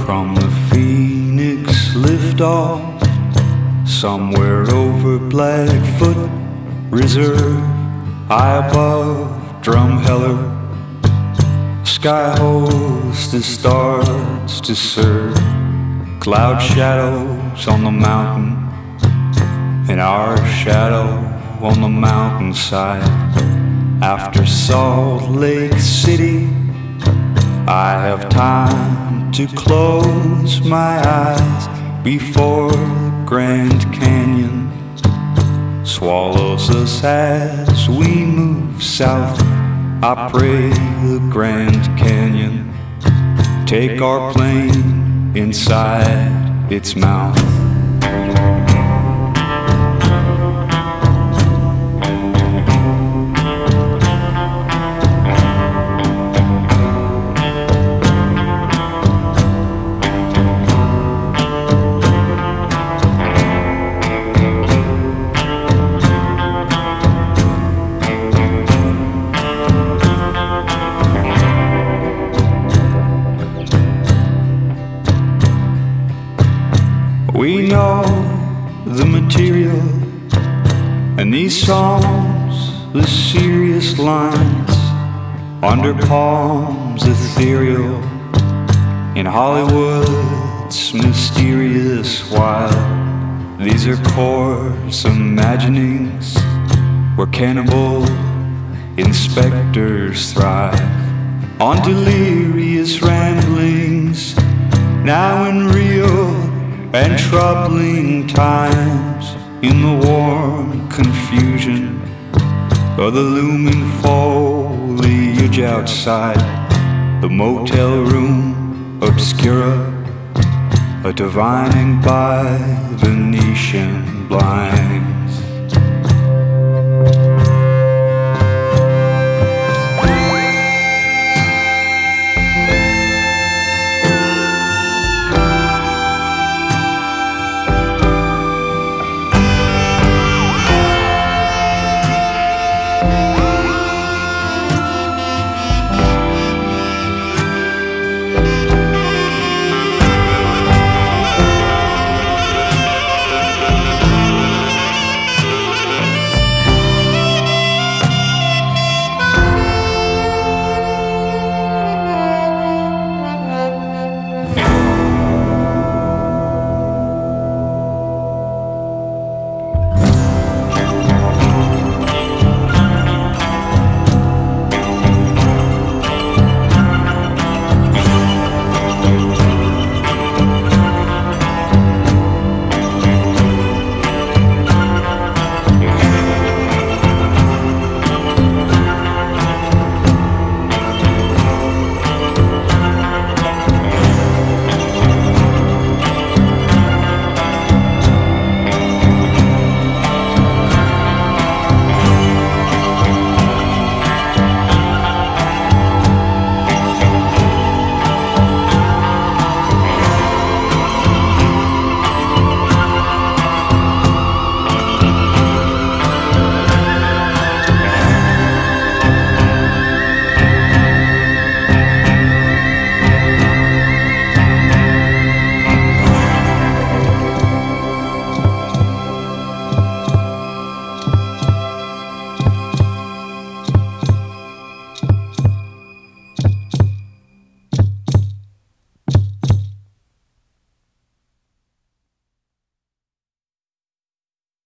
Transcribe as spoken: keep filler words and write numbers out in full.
From the Phoenix liftoff, somewhere over Blackfoot Reserve, high above Drumheller, sky hostess starts to serve. Cloud shadows on the mountain, and our shadow on the mountainside. After Salt Lake City, I have time to close my eyes before the Grand Canyon swallows us as we move south. I pray the Grand Canyon take our plane inside its mouth. We know the material, and these songs, the serious lines, under palms ethereal, in Hollywood's mysterious wild. These are coarse imaginings where cannibal inspectors thrive on delirious ramblings, now in real and troubling times, in the warm confusion of the looming foliage outside the motel room obscura, a divining by Venetian blinds.